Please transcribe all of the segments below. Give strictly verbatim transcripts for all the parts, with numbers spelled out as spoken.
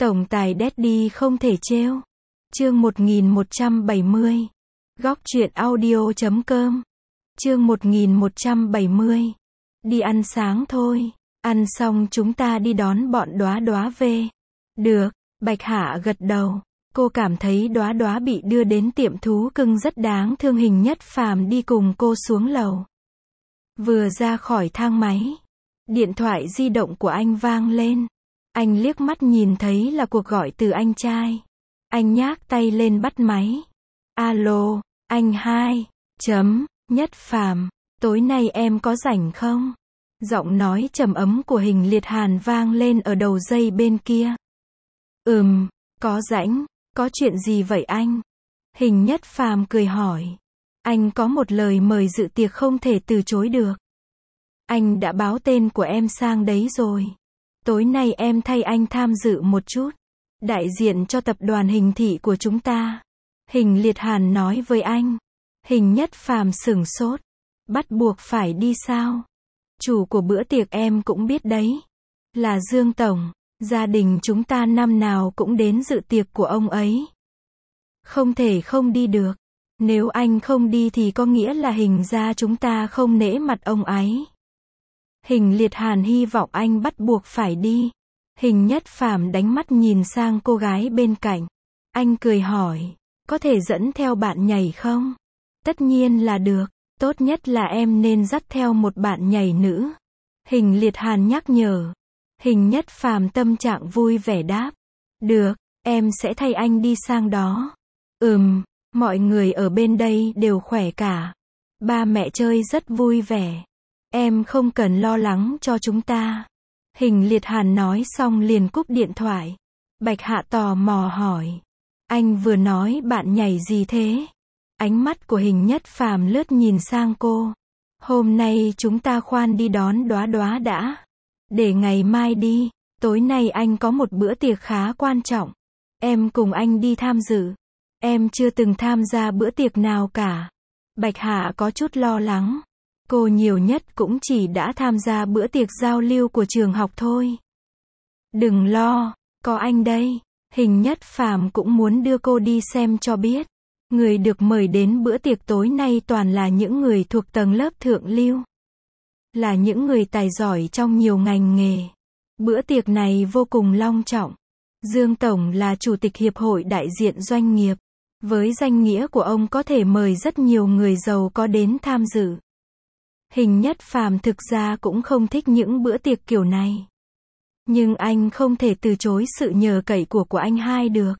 Tổng tài Daddy không thể trêu. Chương một nghìn một trăm bảy mươi. Góc truyện audio chấm com. Chương một nghìn một trăm bảy mươi. Đi ăn sáng thôi. Ăn xong chúng ta đi đón bọn Đóa Đóa về. Được, Bạch Hạ gật đầu. Cô cảm thấy Đóa Đóa bị đưa đến tiệm thú cưng rất đáng thương. Hình Nhất Phàm đi cùng cô xuống lầu. Vừa ra khỏi thang máy, điện thoại di động của anh vang lên. Anh liếc mắt nhìn thấy là cuộc gọi từ anh trai. Anh nhác tay lên bắt máy. Alo, anh hai, chấm, Nhất Phàm, tối nay em có rảnh không? Giọng nói trầm ấm của Hình Liệt Hàn vang lên ở đầu dây bên kia. Ừm, có rảnh, có chuyện gì vậy anh? Hình Nhất Phàm cười hỏi. Anh có một lời mời dự tiệc không thể từ chối được. Anh đã báo tên của em sang đấy rồi. Tối nay em thay anh tham dự một chút. Đại diện cho tập đoàn Hình Thị của chúng ta. Hình Liệt Hàn nói với anh. Hình Nhất Phàm sửng sốt. Bắt buộc phải đi sao? Chủ của bữa tiệc em cũng biết đấy. Là Dương Tổng. Gia đình chúng ta năm nào cũng đến dự tiệc của ông ấy. Không thể không đi được. Nếu anh không đi thì có nghĩa là Hình gia chúng ta không nể mặt ông ấy. Hình Liệt Hàn hy vọng anh bắt buộc phải đi. Hình Nhất Phàm đánh mắt nhìn sang cô gái bên cạnh. Anh cười hỏi, có thể dẫn theo bạn nhảy không? Tất nhiên là được, tốt nhất là em nên dắt theo một bạn nhảy nữ. Hình Liệt Hàn nhắc nhở. Hình Nhất Phàm tâm trạng vui vẻ đáp. Được, em sẽ thay anh đi sang đó. Ừm, mọi người ở bên đây đều khỏe cả. Ba mẹ chơi rất vui vẻ. Em không cần lo lắng cho chúng ta. Hình Liệt Hàn nói xong liền cúp điện thoại. Bạch Hạ tò mò hỏi. Anh vừa nói bạn nhảy gì thế? Ánh mắt của Hình Nhất Phàm lướt nhìn sang cô. Hôm nay chúng ta khoan đi đón Đóa Đóa đã. Để ngày mai đi. Tối nay anh có một bữa tiệc khá quan trọng. Em cùng anh đi tham dự. Em chưa từng tham gia bữa tiệc nào cả. Bạch Hạ có chút lo lắng. Cô nhiều nhất cũng chỉ đã tham gia bữa tiệc giao lưu của trường học thôi. Đừng lo, có anh đây. Hình Nhất Phàm cũng muốn đưa cô đi xem cho biết. Người được mời đến bữa tiệc tối nay toàn là những người thuộc tầng lớp thượng lưu. Là những người tài giỏi trong nhiều ngành nghề. Bữa tiệc này vô cùng long trọng. Dương Tổng là chủ tịch hiệp hội đại diện doanh nghiệp. Với danh nghĩa của ông có thể mời rất nhiều người giàu có đến tham dự. Hình Nhất Phàm thực ra cũng không thích những bữa tiệc kiểu này. Nhưng anh không thể từ chối sự nhờ cậy của của anh hai được.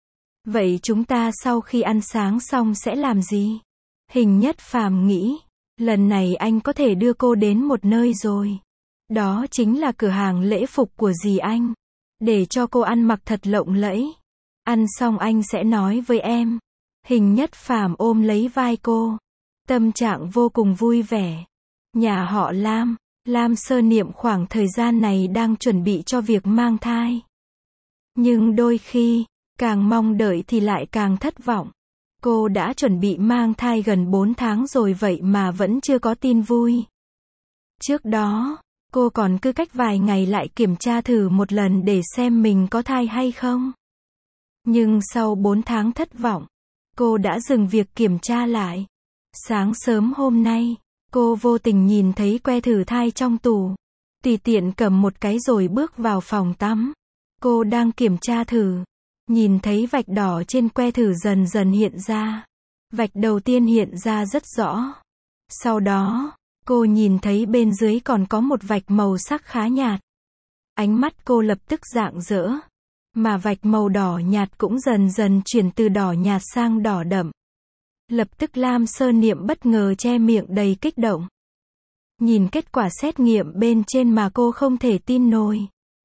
Vậy chúng ta sau khi ăn sáng xong sẽ làm gì? Hình Nhất Phàm nghĩ, lần này anh có thể đưa cô đến một nơi rồi. Đó chính là cửa hàng lễ phục của dì anh. Để cho cô ăn mặc thật lộng lẫy. Ăn xong anh sẽ nói với em. Hình Nhất Phàm ôm lấy vai cô. Tâm trạng vô cùng vui vẻ. Nhà họ Lam, Lam Sơ Niệm khoảng thời gian này đang chuẩn bị cho việc mang thai. Nhưng đôi khi, càng mong đợi thì lại càng thất vọng. Cô đã chuẩn bị mang thai gần bốn tháng rồi vậy mà vẫn chưa có tin vui. Trước đó, cô còn cứ cách vài ngày lại kiểm tra thử một lần để xem mình có thai hay không. Nhưng sau bốn tháng thất vọng, cô đã dừng việc kiểm tra lại. Sáng sớm hôm nay, cô vô tình nhìn thấy que thử thai trong tủ. Tùy tiện cầm một cái rồi bước vào phòng tắm. Cô đang kiểm tra thử. Nhìn thấy vạch đỏ trên que thử dần dần hiện ra. Vạch đầu tiên hiện ra rất rõ. Sau đó, cô nhìn thấy bên dưới còn có một vạch màu sắc khá nhạt. Ánh mắt cô lập tức rạng rỡ. Mà vạch màu đỏ nhạt cũng dần dần chuyển từ đỏ nhạt sang đỏ đậm. Lập tức Lam Sơ Niệm bất ngờ che miệng đầy kích động. Nhìn kết quả xét nghiệm bên trên mà cô không thể tin nổi.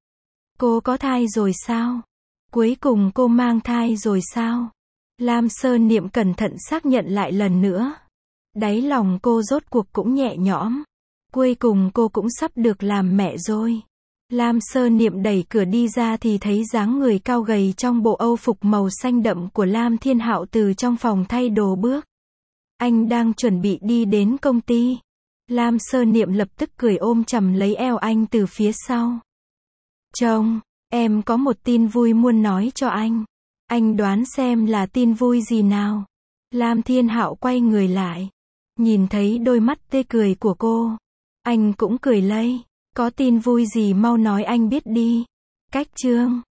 Cô có thai rồi sao? Cuối cùng cô mang thai rồi sao? Lam Sơ Niệm cẩn thận xác nhận lại lần nữa. Đáy lòng cô rốt cuộc cũng nhẹ nhõm. Cuối cùng cô cũng sắp được làm mẹ rồi. Lam Sơ Niệm đẩy cửa đi ra thì thấy dáng người cao gầy trong bộ âu phục màu xanh đậm của Lam Thiên Hạo từ trong phòng thay đồ bước. Anh đang chuẩn bị đi đến công ty. Lam Sơ Niệm lập tức cười ôm chầm lấy eo anh từ phía sau. Trông, Em có một tin vui muốn nói cho anh. Anh đoán xem là tin vui gì nào? Lam Thiên Hạo quay người lại. Nhìn thấy đôi mắt tê cười của cô. Anh cũng cười lây. Có tin vui gì mau nói anh biết đi. Cách chương